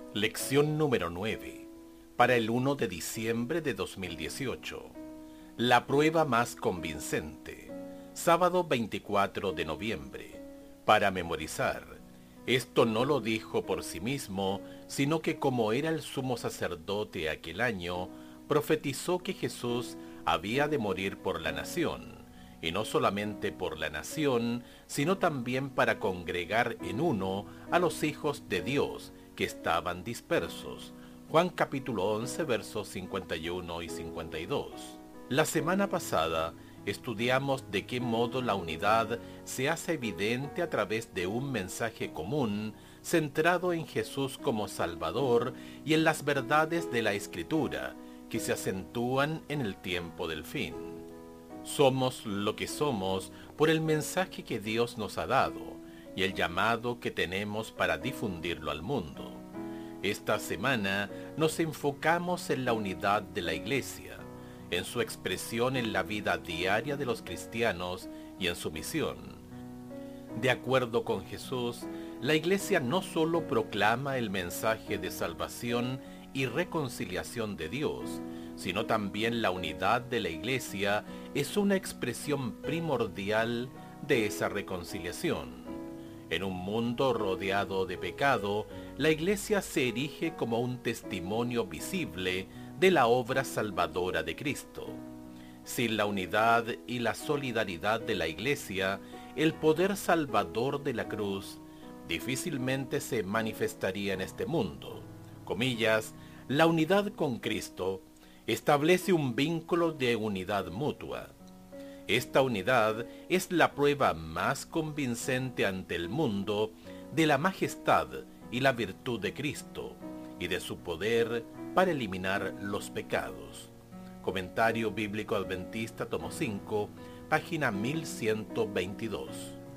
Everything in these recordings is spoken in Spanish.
Lección número 9. Para el 1 de diciembre de 2018. La prueba más convincente. Sábado 24 de noviembre. Para memorizar. Esto no lo dijo por sí mismo, sino que como era el sumo sacerdote aquel año, profetizó que Jesús había de morir por la nación, y no solamente por la nación, sino también para congregar en uno a los hijos de Dios, que estaban dispersos. Juan capítulo 11 versos 51 y 52. La semana pasada estudiamos de qué modo la unidad se hace evidente a través de un mensaje común centrado en Jesús como Salvador y en las verdades de la Escritura que se acentúan en el tiempo del fin. Somos lo que somos por el mensaje que Dios nos ha dado y el llamado que tenemos para difundirlo al mundo. Esta semana nos enfocamos en la unidad de la Iglesia, en su expresión en la vida diaria de los cristianos y en su misión. De acuerdo con Jesús, la Iglesia no solo proclama el mensaje de salvación y reconciliación de Dios, sino también la unidad de la Iglesia es una expresión primordial de esa reconciliación. En un mundo rodeado de pecado, la Iglesia se erige como un testimonio visible de la obra salvadora de Cristo. Sin la unidad y la solidaridad de la Iglesia, el poder salvador de la cruz difícilmente se manifestaría en este mundo. Comillas, la unidad con Cristo establece un vínculo de unidad mutua. Esta unidad es la prueba más convincente ante el mundo de la majestad y la virtud de Cristo y de su poder para eliminar los pecados. Comentario Bíblico Adventista, tomo 5, página 1122.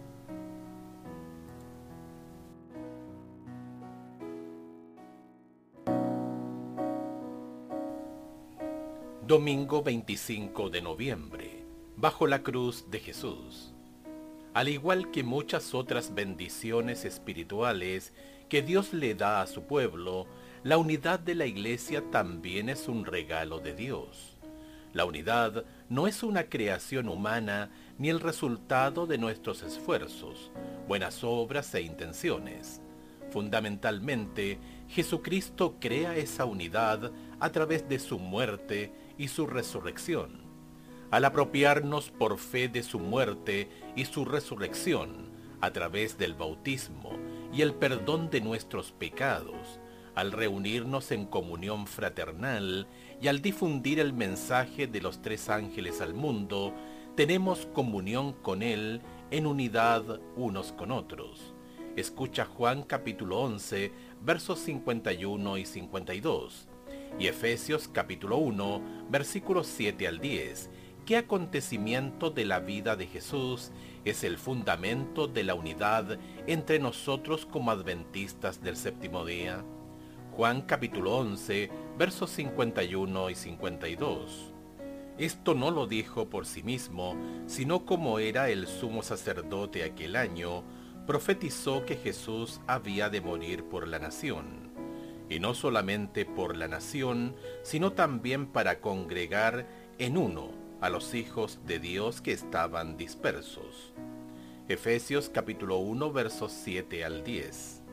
Domingo 25 de noviembre. Bajo la cruz de Jesús. Al igual que muchas otras bendiciones espirituales que Dios le da a su pueblo, la unidad de la Iglesia también es un regalo de Dios. La unidad no es una creación humana ni el resultado de nuestros esfuerzos, buenas obras e intenciones. Fundamentalmente, Jesucristo crea esa unidad a través de su muerte y su resurrección. Al apropiarnos por fe de su muerte y su resurrección, a través del bautismo y el perdón de nuestros pecados, al reunirnos en comunión fraternal y al difundir el mensaje de los tres ángeles al mundo, tenemos comunión con Él en unidad unos con otros. Escucha Juan capítulo 11, versos 51 y 52, y Efesios capítulo 1, versículos 7 al 10, ¿Qué acontecimiento de la vida de Jesús es el fundamento de la unidad entre nosotros como adventistas del séptimo día? Juan capítulo 11, versos 51 y 52. Esto no lo dijo por sí mismo, sino como era el sumo sacerdote aquel año, profetizó que Jesús había de morir por la nación. Y no solamente por la nación, sino también para congregar en uno a los hijos de Dios que estaban dispersos. Efesios capítulo 1 versos 7 al 10.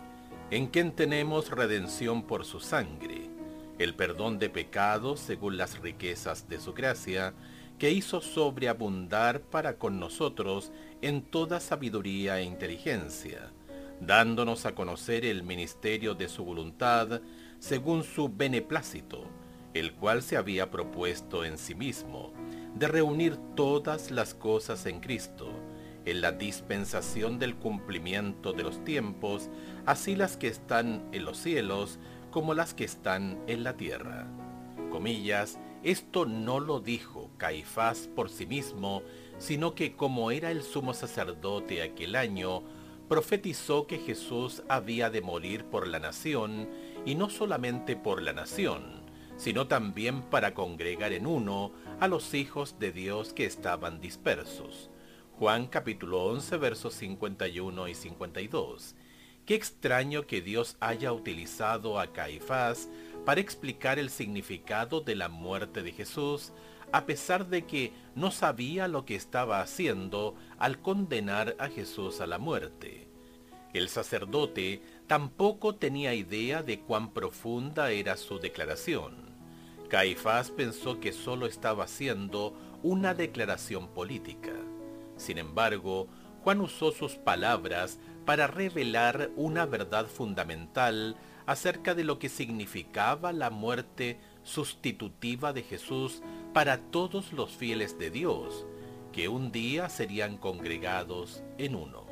En quien tenemos redención por su sangre, el perdón de pecados según las riquezas de su gracia, que hizo sobreabundar para con nosotros en toda sabiduría e inteligencia, dándonos a conocer el ministerio de su voluntad según su beneplácito, el cual se había propuesto en sí mismo, de reunir todas las cosas en Cristo, en la dispensación del cumplimiento de los tiempos, así las que están en los cielos como las que están en la tierra. Comillas, esto no lo dijo Caifás por sí mismo, sino que como era el sumo sacerdote aquel año, profetizó que Jesús había de morir por la nación, y no solamente por la nación, sino también para congregar en uno a los hijos de Dios que estaban dispersos. Juan capítulo 11 versos 51 y 52. Qué extraño que Dios haya utilizado a Caifás para explicar el significado de la muerte de Jesús, a pesar de que no sabía lo que estaba haciendo al condenar a Jesús a la muerte. El sacerdote tampoco tenía idea de cuán profunda era su declaración. Caifás pensó que solo estaba haciendo una declaración política. Sin embargo, Juan usó sus palabras para revelar una verdad fundamental acerca de lo que significaba la muerte sustitutiva de Jesús para todos los fieles de Dios, que un día serían congregados en uno.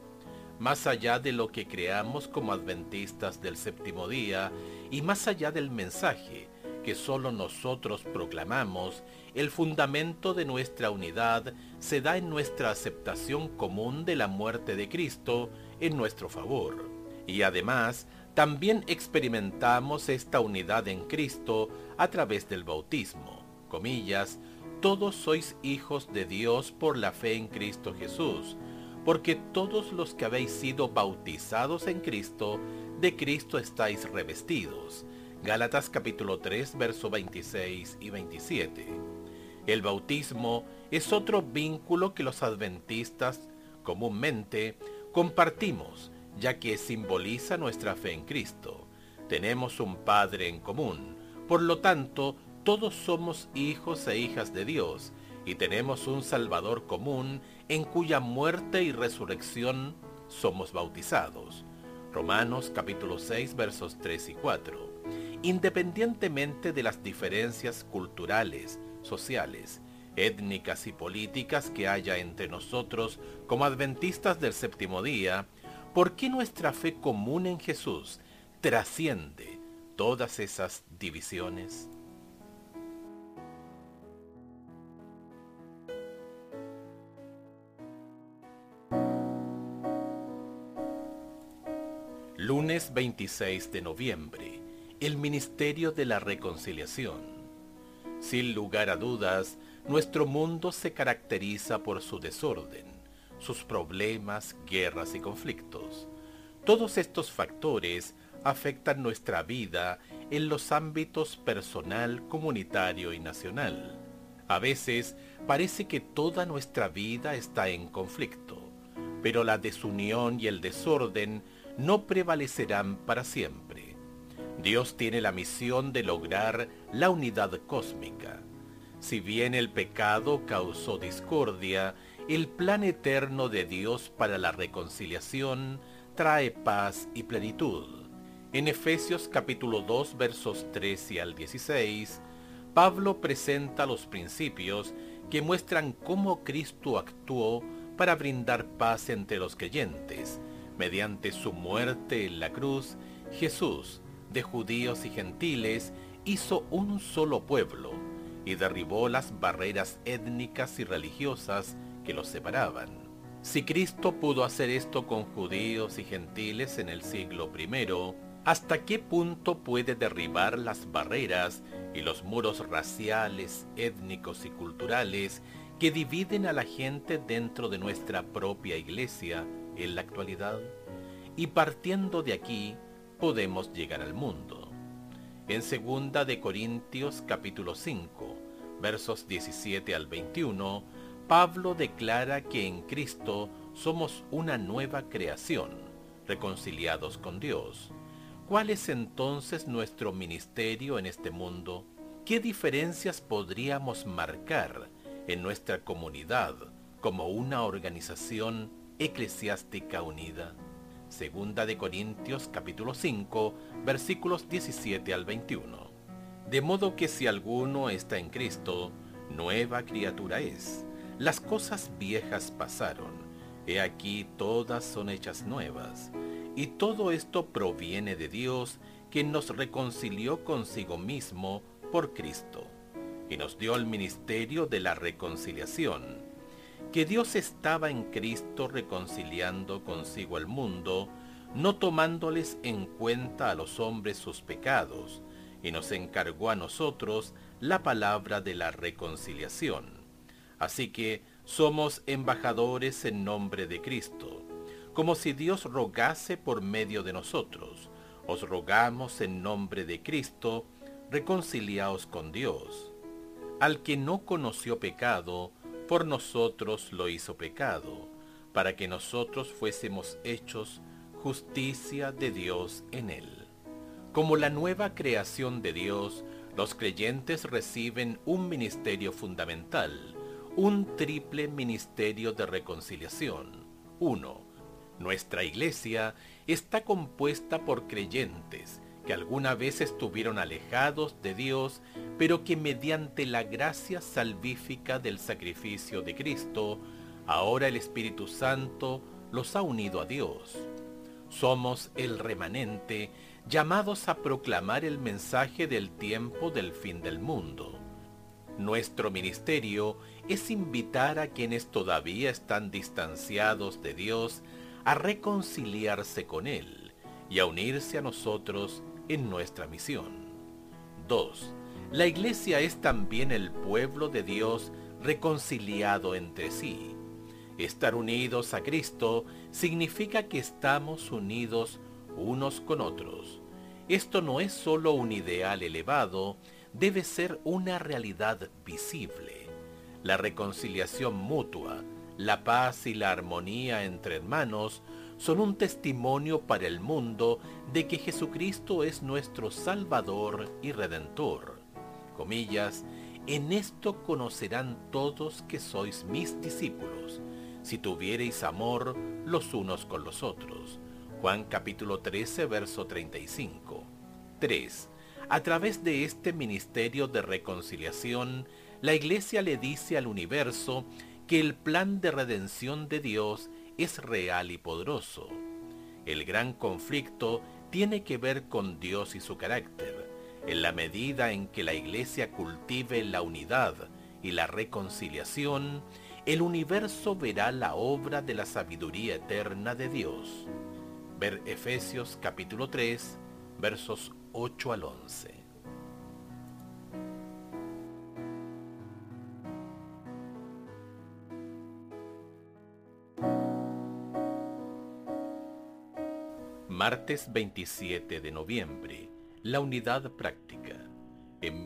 Más allá de lo que creamos como adventistas del séptimo día y más allá del mensaje que solo nosotros proclamamos, el fundamento de nuestra unidad se da en nuestra aceptación común de la muerte de Cristo en nuestro favor. Y además, también experimentamos esta unidad en Cristo a través del bautismo. Comillas, todos sois hijos de Dios por la fe en Cristo Jesús, porque todos los que habéis sido bautizados en Cristo, de Cristo estáis revestidos. Gálatas capítulo 3, verso 26 y 27. El bautismo es otro vínculo que los adventistas comúnmente compartimos, ya que simboliza nuestra fe en Cristo. Tenemos un Padre en común, por lo tanto, todos somos hijos e hijas de Dios, y tenemos un Salvador común en cuya muerte y resurrección somos bautizados. Romanos capítulo 6, versos 3 y 4. Independientemente de las diferencias culturales, sociales, étnicas y políticas que haya entre nosotros como adventistas del séptimo día, ¿por qué nuestra fe común en Jesús trasciende todas esas divisiones? Lunes 26 de noviembre, el Ministerio de la Reconciliación. Sin lugar a dudas, nuestro mundo se caracteriza por su desorden, sus problemas, guerras y conflictos. Todos estos factores afectan nuestra vida en los ámbitos personal, comunitario y nacional. A veces parece que toda nuestra vida está en conflicto, pero la desunión y el desorden no prevalecerán para siempre. Dios tiene la misión de lograr la unidad cósmica. Si bien el pecado causó discordia, el plan eterno de Dios para la reconciliación trae paz y plenitud. En Efesios capítulo 2 versos 13 al 16, Pablo presenta los principios que muestran cómo Cristo actuó para brindar paz entre los creyentes. Mediante su muerte en la cruz, Jesús, de judíos y gentiles, hizo un solo pueblo y derribó las barreras étnicas y religiosas que los separaban. Si Cristo pudo hacer esto con judíos y gentiles en el siglo I, ¿hasta qué punto puede derribar las barreras y los muros raciales, étnicos y culturales que dividen a la gente dentro de nuestra propia iglesia en la actualidad? Y partiendo de aquí, podemos llegar al mundo. En 2 de Corintios capítulo 5, versos 17 al 21, Pablo declara que en Cristo somos una nueva creación, reconciliados con Dios. ¿Cuál es entonces nuestro ministerio en este mundo? ¿Qué diferencias podríamos marcar en nuestra comunidad como una organización eclesiástica unida? 2 de Corintios capítulo 5, versículos 17 al 21. De modo que si alguno está en Cristo, nueva criatura es. Las cosas viejas pasaron, he aquí todas son hechas nuevas. Y todo esto proviene de Dios, quien nos reconcilió consigo mismo por Cristo, y nos dio el ministerio de la reconciliación. Que Dios estaba en Cristo reconciliando consigo al mundo, no tomándoles en cuenta a los hombres sus pecados, y nos encargó a nosotros la palabra de la reconciliación. Así que somos embajadores en nombre de Cristo. como si Dios rogase por medio de nosotros. Os rogamos en nombre de Cristo, reconciliaos con Dios. Al que no conoció pecado, por nosotros lo hizo pecado, para que nosotros fuésemos hechos justicia de Dios en él. Como la nueva creación de Dios, los creyentes reciben un ministerio fundamental, un triple ministerio de reconciliación. 1. Nuestra iglesia está compuesta por creyentes que alguna vez estuvieron alejados de Dios, pero que mediante la gracia salvífica del sacrificio de Cristo, ahora el Espíritu Santo los ha unido a Dios. Somos el remanente, llamados a proclamar el mensaje del tiempo del fin del mundo. Nuestro ministerio es invitar a quienes todavía están distanciados de Dios a reconciliarse con Él y a unirse a nosotros en nuestra misión. 2. La Iglesia es también el pueblo de Dios reconciliado entre sí. Estar unidos a Cristo significa que estamos unidos unos con otros. Esto no es solo un ideal elevado, debe ser una realidad visible. La reconciliación mutua, la paz y la armonía entre hermanos son un testimonio para el mundo de que Jesucristo es nuestro Salvador y Redentor. Comillas, en esto conocerán todos que sois mis discípulos, si tuviereis amor los unos con los otros. Juan capítulo 13, verso 35. 3. A través de este ministerio de reconciliación, la Iglesia le dice al universo que el plan de redención de Dios es real y poderoso. El gran conflicto tiene que ver con Dios y su carácter. En la medida en que la Iglesia cultive la unidad y la reconciliación, el universo verá la obra de la sabiduría eterna de Dios. Ver Efesios capítulo 3, versos 8 al 11. Martes 27 de noviembre. La unidad práctica. En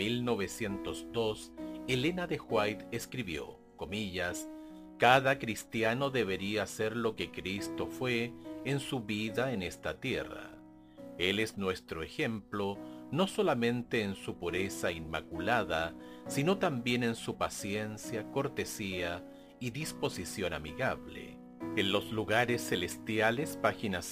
1902, Elena de White escribió, comillas, cada cristiano debería ser lo que Cristo fue en su vida en esta tierra. Él es nuestro ejemplo, no solamente en su pureza inmaculada, sino también en su paciencia, cortesía y disposición amigable. En los lugares celestiales, página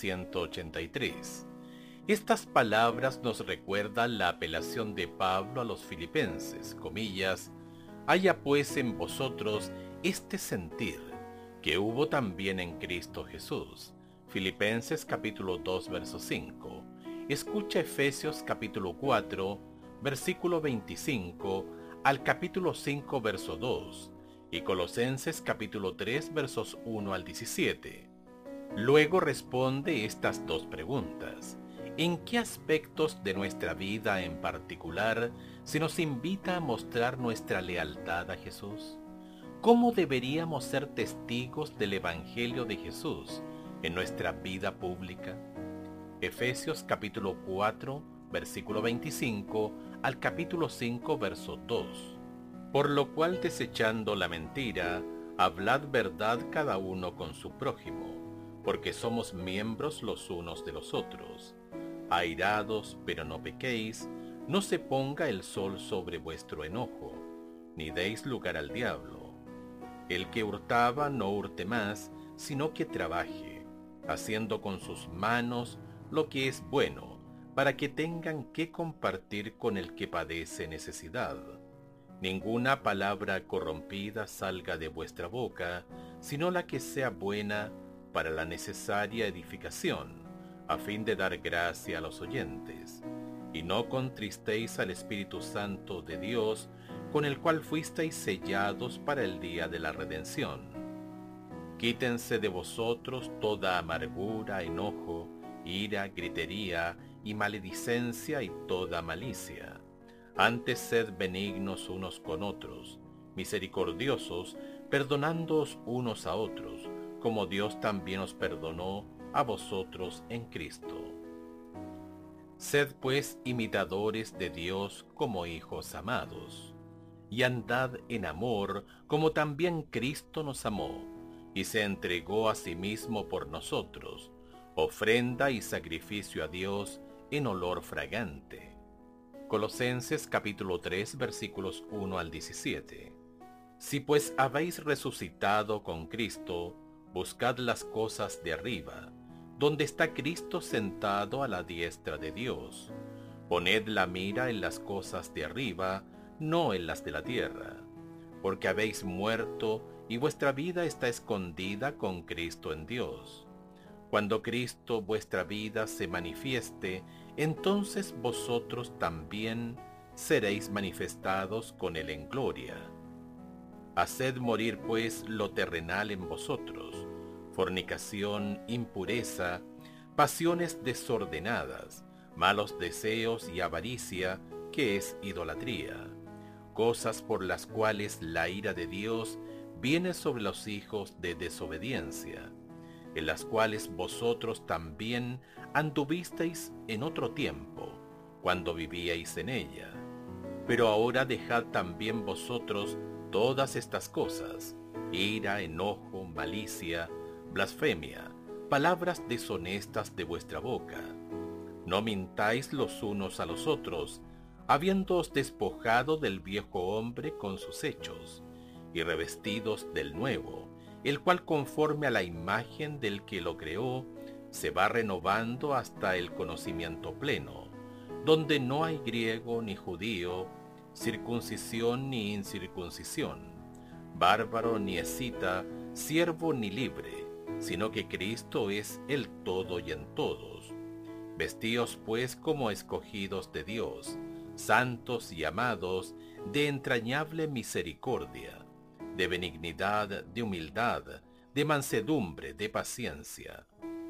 183. Estas palabras nos recuerdan la apelación de Pablo a los filipenses, comillas, haya pues en vosotros este sentir, que hubo también en Cristo Jesús. Filipenses capítulo 2, verso 5. Escucha Efesios capítulo 4, versículo 25, al capítulo 5, verso 2, y Colosenses capítulo 3, versos 1 al 17. Luego responde estas dos preguntas. ¿En qué aspectos de nuestra vida en particular se nos invita a mostrar nuestra lealtad a Jesús? ¿Cómo deberíamos ser testigos del Evangelio de Jesús en nuestra vida pública? Efesios capítulo 4, versículo 25 al capítulo 5, verso 2. Por lo cual, desechando la mentira, hablad verdad cada uno con su prójimo, porque somos miembros los unos de los otros. Airados, pero no pequéis, no se ponga el sol sobre vuestro enojo, ni deis lugar al diablo. El que hurtaba no hurte más, sino que trabaje, haciendo con sus manos lo que es bueno, para que tengan que compartir con el que padece necesidad. Ninguna palabra corrompida salga de vuestra boca, sino la que sea buena para la necesaria edificación, a fin de dar gracia a los oyentes. Y no contristéis al Espíritu Santo de Dios, con el cual fuisteis sellados para el día de la redención. Quítense de vosotros toda amargura, enojo, ira, gritería y maledicencia y toda malicia. Antes sed benignos unos con otros, misericordiosos, perdonándoos unos a otros, como Dios también os perdonó a vosotros en Cristo. Sed pues imitadores de Dios como hijos amados, y andad en amor como también Cristo nos amó, y se entregó a sí mismo por nosotros, ofrenda y sacrificio a Dios en olor fragante. Colosenses capítulo 3 versículos 1 al 17. Si pues habéis resucitado con Cristo, buscad las cosas de arriba, donde está Cristo sentado a la diestra de Dios. Poned la mira en las cosas de arriba, no en las de la tierra, porque habéis muerto y vuestra vida está escondida con Cristo en Dios. Cuando Cristo vuestra vida se manifieste, entonces vosotros también seréis manifestados con Él en gloria. Haced morir pues lo terrenal en vosotros, fornicación, impureza, pasiones desordenadas, malos deseos y avaricia, que es idolatría, cosas por las cuales la ira de Dios viene sobre los hijos de desobediencia, en las cuales vosotros también anduvisteis en otro tiempo, cuando vivíais en ella. Pero ahora dejad también vosotros todas estas cosas: ira, enojo, malicia, blasfemia, palabras deshonestas de vuestra boca. No mintáis los unos a los otros, habiéndoos despojado del viejo hombre con sus hechos, y revestidos del nuevo, el cual conforme a la imagen del que lo creó, se va renovando hasta el conocimiento pleno, donde no hay griego ni judío, circuncisión ni incircuncisión, bárbaro ni escita, siervo ni libre, sino que Cristo es el todo y en todos. Vestíos pues como escogidos de Dios, santos y amados, de entrañable misericordia, de benignidad, de humildad, de mansedumbre, de paciencia,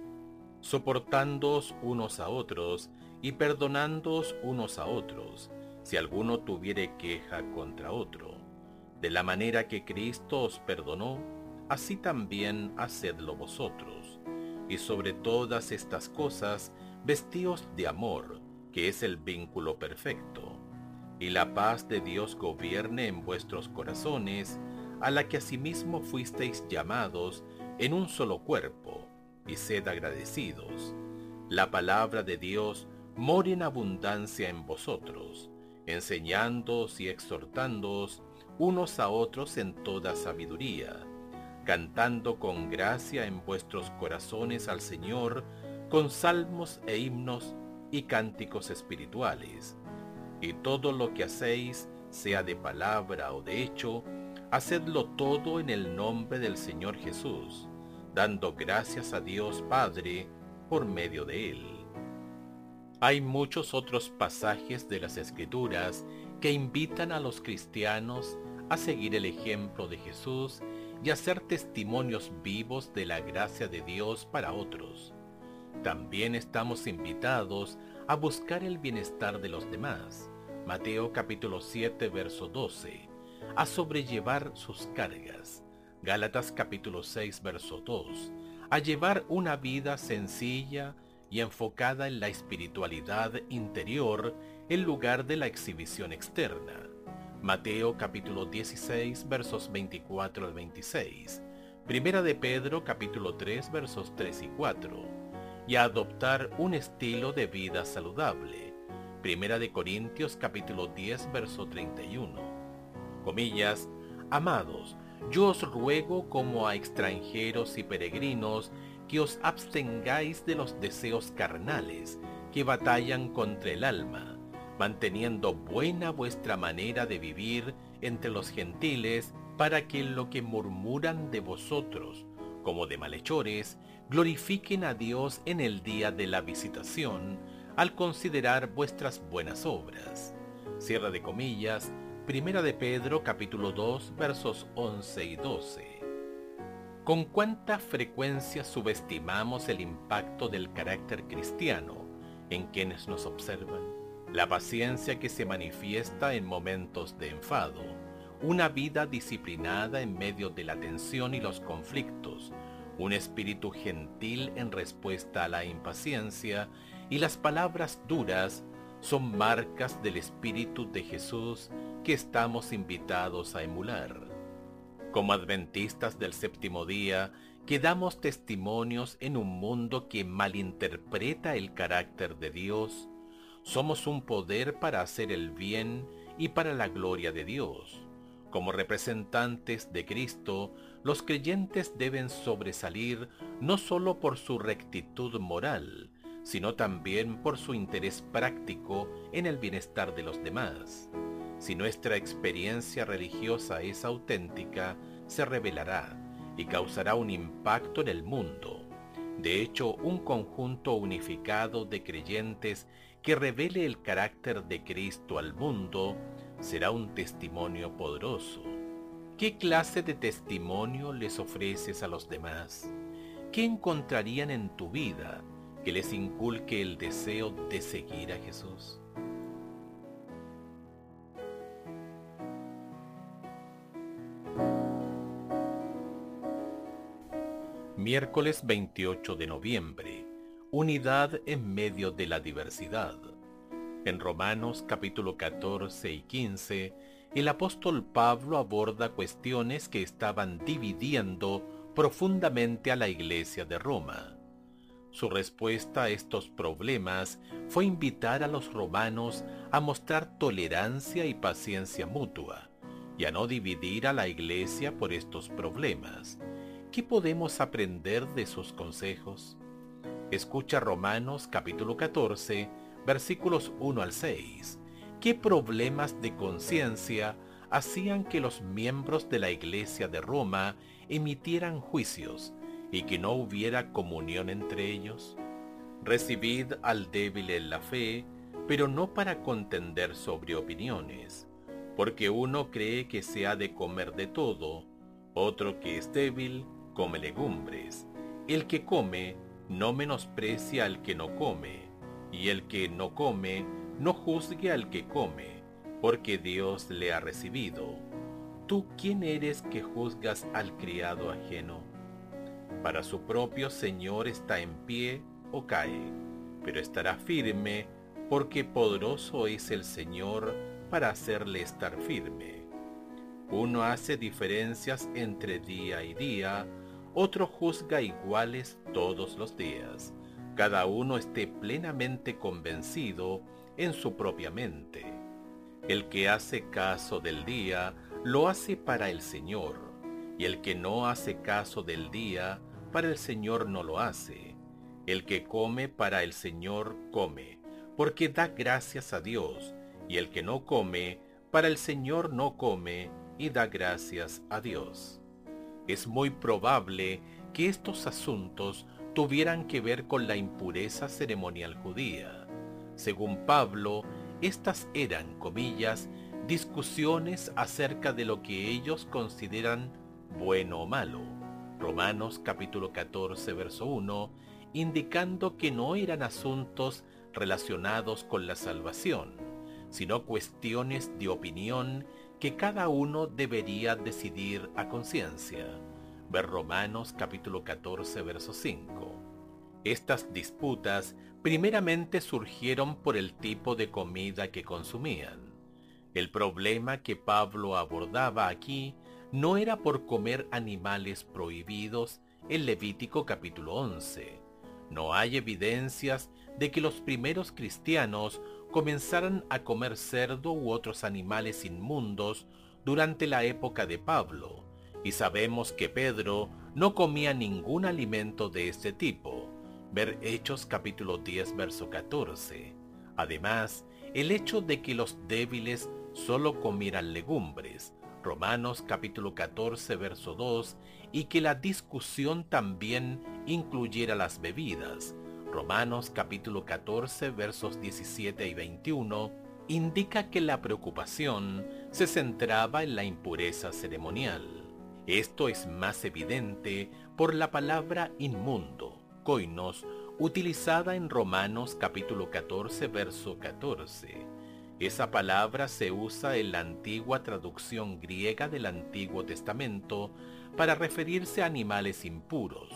soportándoos unos a otros y perdonándoos unos a otros, si alguno tuviere queja contra otro. De la manera que Cristo os perdonó, así también hacedlo vosotros. Y sobre todas estas cosas, vestíos de amor, que es el vínculo perfecto. Y la paz de Dios gobierne en vuestros corazones, a la que asimismo fuisteis llamados en un solo cuerpo, y sed agradecidos. La palabra de Dios more en abundancia en vosotros, enseñándoos y exhortándoos unos a otros en toda sabiduría, cantando con gracia en vuestros corazones al Señor, con salmos e himnos y cánticos espirituales. Y todo lo que hacéis, sea de palabra o de hecho, hacedlo todo en el nombre del Señor Jesús, dando gracias a Dios Padre por medio de Él. Hay muchos otros pasajes de las Escrituras que invitan a los cristianos a seguir el ejemplo de Jesús y a ser testimonios vivos de la gracia de Dios para otros. También estamos invitados a buscar el bienestar de los demás. Mateo capítulo 7 verso 12. A sobrellevar sus cargas. Gálatas capítulo 6 verso 2. A llevar una vida sencilla y enfocada en la espiritualidad interior en lugar de la exhibición externa. Mateo capítulo 16 versos 24 al 26. Primera de Pedro capítulo 3 versos 3 y 4. Y a adoptar un estilo de vida saludable. Primera de Corintios capítulo 10 verso 31. Comillas, amados, yo os ruego como a extranjeros y peregrinos que os abstengáis de los deseos carnales que batallan contra el alma, manteniendo buena vuestra manera de vivir entre los gentiles, para que lo que murmuran de vosotros, como de malhechores, glorifiquen a Dios en el día de la visitación, al considerar vuestras buenas obras. Cierra de comillas, Primera de Pedro capítulo 2 versos 11 y 12. ¿Con cuánta frecuencia subestimamos el impacto del carácter cristiano en quienes nos observan? La paciencia que se manifiesta en momentos de enfado, una vida disciplinada en medio de la tensión y los conflictos, un espíritu gentil en respuesta a la impaciencia, y las palabras duras son marcas del Espíritu de Jesús que estamos invitados a emular. Como adventistas del séptimo día, que damos testimonios en un mundo que malinterpreta el carácter de Dios, somos un poder para hacer el bien y para la gloria de Dios. Como representantes de Cristo, los creyentes deben sobresalir no solo por su rectitud moral, sino también por su interés práctico en el bienestar de los demás. Si nuestra experiencia religiosa es auténtica, se revelará y causará un impacto en el mundo. De hecho, un conjunto unificado de creyentes que revele el carácter de Cristo al mundo será un testimonio poderoso. ¿Qué clase de testimonio les ofreces a los demás? ¿Qué encontrarían en tu vida que les inculque el deseo de seguir a Jesús? Miércoles 28 de noviembre. Unidad en medio de la diversidad. En Romanos capítulo 14 y 15, el apóstol Pablo aborda cuestiones que estaban dividiendo profundamente a la iglesia de Roma. Su respuesta a estos problemas fue invitar a los romanos a mostrar tolerancia y paciencia mutua, y a no dividir a la iglesia por estos problemas. ¿Qué podemos aprender de sus consejos? Escucha Romanos capítulo 14, versículos 1 al 6. ¿Qué problemas de conciencia hacían que los miembros de la iglesia de Roma emitieran juicios y que no hubiera comunión entre ellos? Recibid al débil en la fe, pero no para contender sobre opiniones, porque uno cree que se ha de comer de todo, otro que es débil come legumbres. El que come no menosprecia al que no come, y el que no come no juzgue al que come, porque Dios le ha recibido. ¿Tú quién eres que juzgas al criado ajeno? Para su propio Señor está en pie o cae, pero estará firme, porque poderoso es el Señor para hacerle estar firme. Uno hace diferencias entre día y día, otro juzga iguales todos los días. Cada uno esté plenamente convencido en su propia mente. El que hace caso del día, lo hace para el Señor, y el que no hace caso del día, para el Señor no lo hace. El que come para el Señor come, porque da gracias a Dios, y el que no come, para el Señor no come, y da gracias a Dios. Es muy probable que estos asuntos tuvieran que ver con la impureza ceremonial judía. Según Pablo, estas eran, comillas, discusiones acerca de lo que ellos consideran bueno o malo. Romanos capítulo 14, verso 1, indicando que no eran asuntos relacionados con la salvación, sino cuestiones de opinión que cada uno debería decidir a conciencia. Ver Romanos capítulo 14, verso 5. Estas disputas primeramente surgieron por el tipo de comida que consumían. El problema que Pablo abordaba aquí no era por comer animales prohibidos en Levítico capítulo 11. No hay evidencias de que los primeros cristianos comenzaran a comer cerdo u otros animales inmundos durante la época de Pablo, y sabemos que Pedro no comía ningún alimento de este tipo. Ver Hechos capítulo 10 verso 14. Además, el hecho de que los débiles solo comieran legumbres, Romanos capítulo 14 verso 2, y que la discusión también incluyera las bebidas, Romanos capítulo 14 versos 17 y 21, indica que la preocupación se centraba en la impureza ceremonial. Esto es más evidente por la palabra inmundo, koinos, utilizada en Romanos capítulo 14 verso 14. Esa palabra se usa en la antigua traducción griega del Antiguo Testamento para referirse a animales impuros,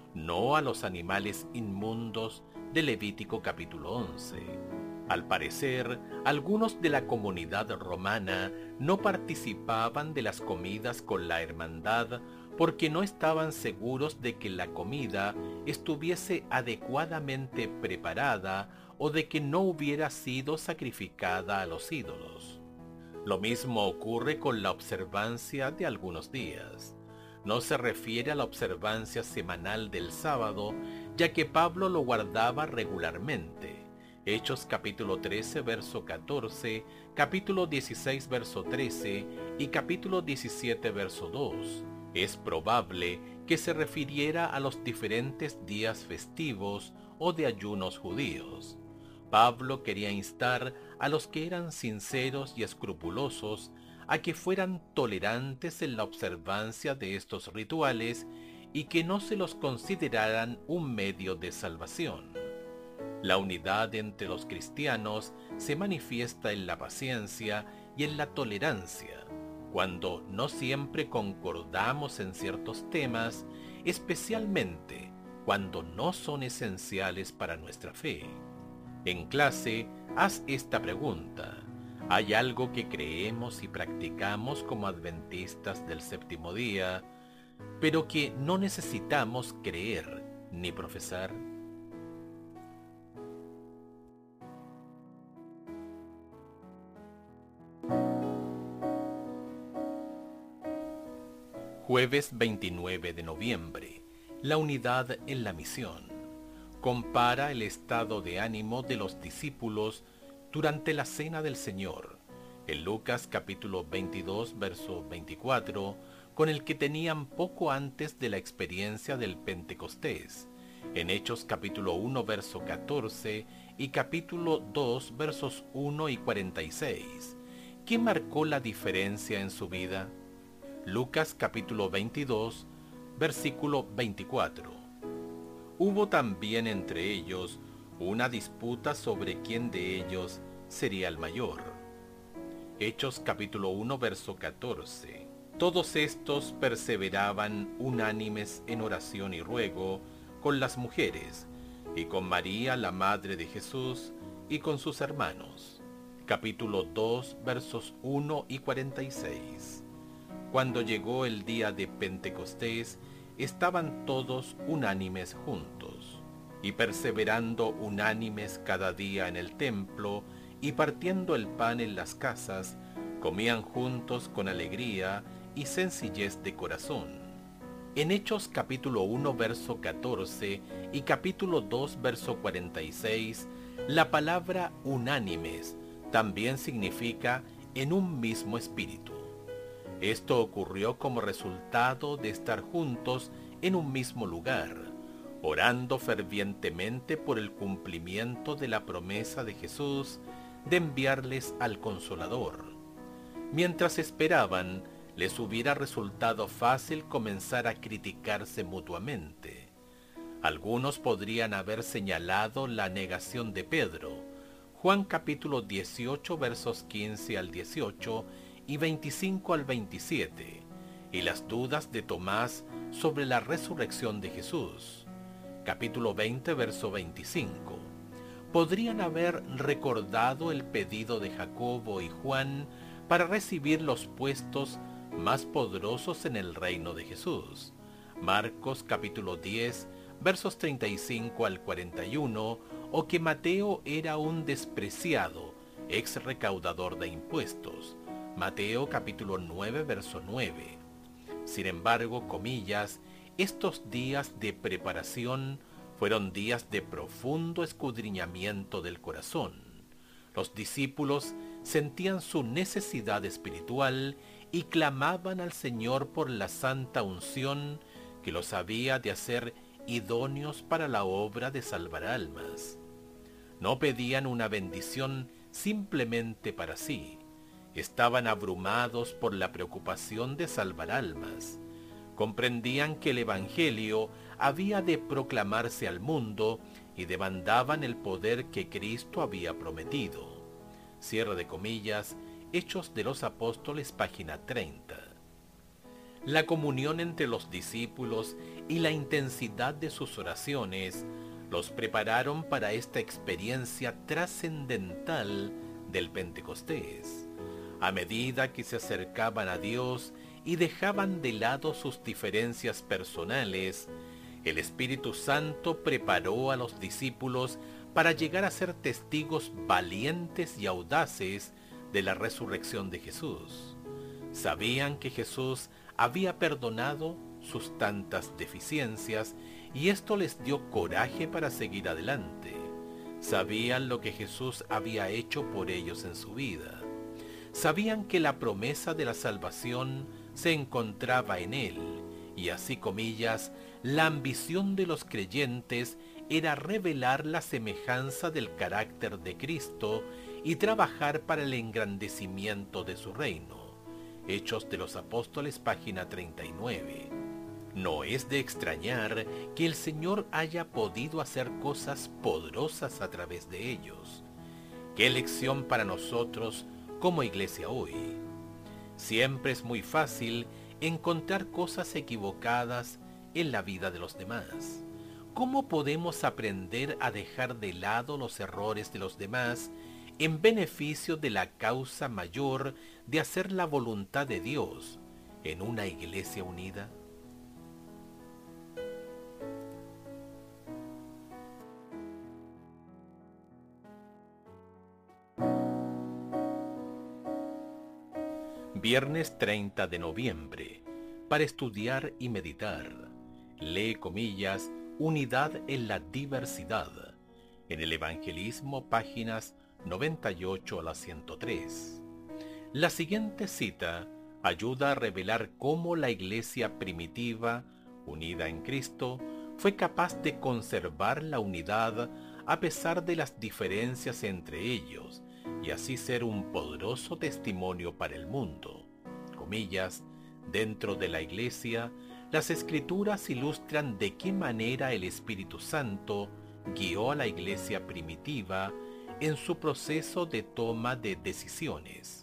no a los animales inmundos de Levítico capítulo 11. Al parecer, algunos de la comunidad romana no participaban de las comidas con la hermandad porque no estaban seguros de que la comida estuviese adecuadamente preparada o de que no hubiera sido sacrificada a los ídolos. Lo mismo ocurre con la observancia de algunos días. No se refiere a la observancia semanal del sábado, ya que Pablo lo guardaba regularmente. Hechos capítulo 13, verso 14, capítulo 16, verso 13 y capítulo 17, verso 2. Es probable que se refiriera a los diferentes días festivos o de ayunos judíos. Pablo quería instar a los que eran sinceros y escrupulosos a que fueran tolerantes en la observancia de estos rituales y que no se los consideraran un medio de salvación. La unidad entre los cristianos se manifiesta en la paciencia y en la tolerancia, cuando no siempre concordamos en ciertos temas, especialmente cuando no son esenciales para nuestra fe. En clase, haz esta pregunta: ¿hay algo que creemos y practicamos como adventistas del séptimo día, pero que no necesitamos creer ni profesar? Jueves 29 de noviembre. La unidad en la misión. Compara el estado de ánimo de los discípulos durante la Cena del Señor, en Lucas capítulo 22, verso 24, con el que tenían poco antes de la experiencia del Pentecostés, en Hechos capítulo 1, verso 14 y capítulo 2, versos 1 y 46. ¿Qué marcó la diferencia en su vida? Lucas capítulo 22, versículo 24. Hubo también entre ellos una disputa sobre quién de ellos sería el mayor. Hechos capítulo 1, verso 14. Todos estos perseveraban unánimes en oración y ruego con las mujeres, y con María, la madre de Jesús, y con sus hermanos. Capítulo 2, versos 1 y 46. Cuando llegó el día de Pentecostés, estaban todos unánimes juntos, y perseverando unánimes cada día en el templo, y partiendo el pan en las casas, comían juntos con alegría y sencillez de corazón. En Hechos capítulo 1, verso 14 y capítulo 2, verso 46, la palabra unánimes también significa en un mismo espíritu. Esto ocurrió como resultado de estar juntos en un mismo lugar, orando fervientemente por el cumplimiento de la promesa de Jesús de enviarles al Consolador. Mientras esperaban, les hubiera resultado fácil comenzar a criticarse mutuamente. Algunos podrían haber señalado la negación de Pedro, Juan capítulo 18 versos 15 al 18 y 25 al 27, y las dudas de Tomás sobre la resurrección de Jesús, capítulo 20 verso 25. Podrían haber recordado el pedido de Jacobo y Juan para recibir los puestos más poderosos en el reino de Jesús, Marcos capítulo 10 versos 35 al 41, o que Mateo era un despreciado ex recaudador de impuestos, Mateo capítulo 9 verso 9. Sin embargo, comillas, estos días de preparación fueron días de profundo escudriñamiento del corazón. Los discípulos sentían su necesidad espiritual y clamaban al Señor por la santa unción que los había de hacer idóneos para la obra de salvar almas. No pedían una bendición simplemente para sí. Estaban abrumados por la preocupación de salvar almas. Comprendían que el Evangelio había de proclamarse al mundo y demandaban el poder que Cristo había prometido. Cierre de comillas, Hechos de los Apóstoles, página 30. La comunión entre los discípulos y la intensidad de sus oraciones los prepararon para esta experiencia trascendental del Pentecostés. A medida que se acercaban a Dios y dejaban de lado sus diferencias personales, el Espíritu Santo preparó a los discípulos para llegar a ser testigos valientes y audaces de la resurrección de Jesús. Sabían que Jesús había perdonado sus tantas deficiencias y esto les dio coraje para seguir adelante. Sabían lo que Jesús había hecho por ellos en su vida. Sabían que la promesa de la salvación se encontraba en Él, y así comillas, la ambición de los creyentes era revelar la semejanza del carácter de Cristo y trabajar para el engrandecimiento de su reino. Hechos de los Apóstoles, página 39. No es de extrañar que el Señor haya podido hacer cosas poderosas a través de ellos. ¡Qué lección para nosotros como iglesia hoy! Siempre es muy fácil encontrar cosas equivocadas en la vida de los demás. ¿Cómo podemos aprender a dejar de lado los errores de los demás en beneficio de la causa mayor de hacer la voluntad de Dios en una iglesia unida? Viernes 30 de noviembre, para estudiar y meditar. Lee comillas, unidad en la diversidad. En el Evangelismo, páginas 98 a la 103. La siguiente cita ayuda a revelar cómo la iglesia primitiva, unida en Cristo, fue capaz de conservar la unidad a pesar de las diferencias entre ellos, y así ser un poderoso testimonio para el mundo. Comillas, dentro de la Iglesia, las Escrituras ilustran de qué manera el Espíritu Santo guió a la Iglesia primitiva en su proceso de toma de decisiones.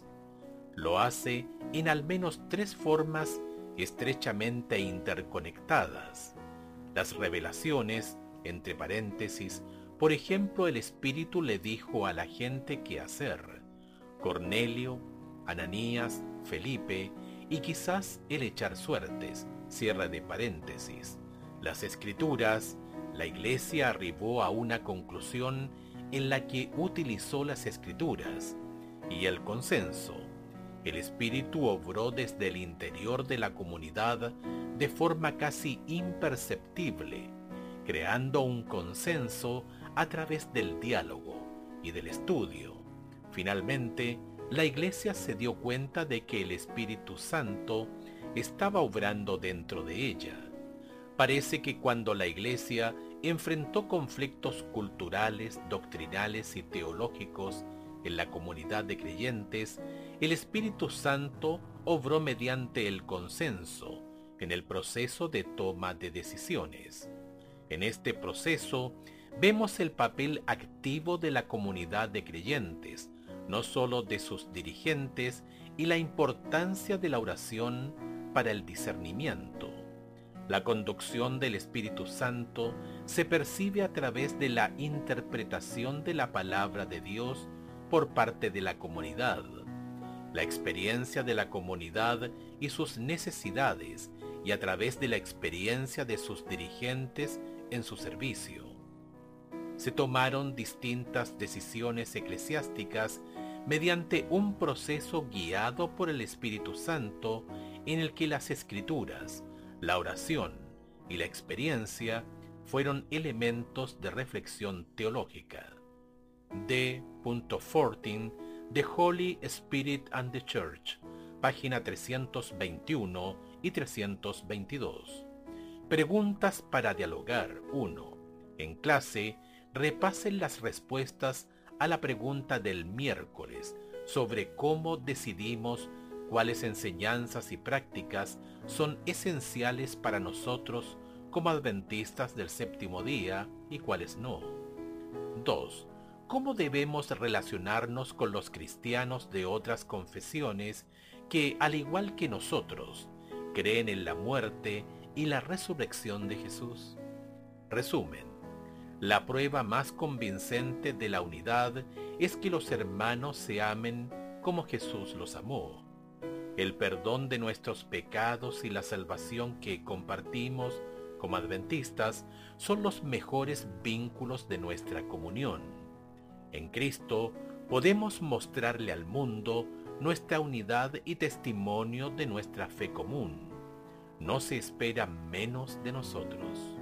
Lo hace en al menos 3 formas estrechamente interconectadas. Las revelaciones, entre paréntesis, por ejemplo, el Espíritu le dijo a la gente qué hacer. Cornelio, Ananías, Felipe y quizás el echar suertes, cierre de paréntesis. Las Escrituras, la Iglesia arribó a una conclusión en la que utilizó las Escrituras y el consenso. El Espíritu obró desde el interior de la comunidad de forma casi imperceptible, creando un consenso a través del diálogo y del estudio. Finalmente, la Iglesia se dio cuenta de que el Espíritu Santo estaba obrando dentro de ella. Parece que cuando la Iglesia enfrentó conflictos culturales, doctrinales y teológicos en la comunidad de creyentes, el Espíritu Santo obró mediante el consenso en el proceso de toma de decisiones. En este proceso, vemos el papel activo de la comunidad de creyentes, no solo de sus dirigentes, y la importancia de la oración para el discernimiento. La conducción del Espíritu Santo se percibe a través de la interpretación de la palabra de Dios por parte de la comunidad, la experiencia de la comunidad y sus necesidades, y a través de la experiencia de sus dirigentes en su servicio. Se tomaron distintas decisiones eclesiásticas mediante un proceso guiado por el Espíritu Santo en el que las Escrituras, la oración y la experiencia fueron elementos de reflexión teológica. D. 14 The Holy Spirit and the Church, página 321 y 322. Preguntas para dialogar. 1. En clase, repasen las respuestas a la pregunta del miércoles sobre cómo decidimos cuáles enseñanzas y prácticas son esenciales para nosotros como adventistas del séptimo día y cuáles no. 2. ¿Cómo debemos relacionarnos con los cristianos de otras confesiones que, al igual que nosotros, creen en la muerte y la resurrección de Jesús. Resumen: la prueba más convincente de la unidad es que los hermanos se amen como Jesús los amó. El perdón de nuestros pecados y la salvación que compartimos como adventistas son los mejores vínculos de nuestra comunión. En Cristo podemos mostrarle al mundo nuestra unidad y testimonio de nuestra fe común. No se espera menos de nosotros.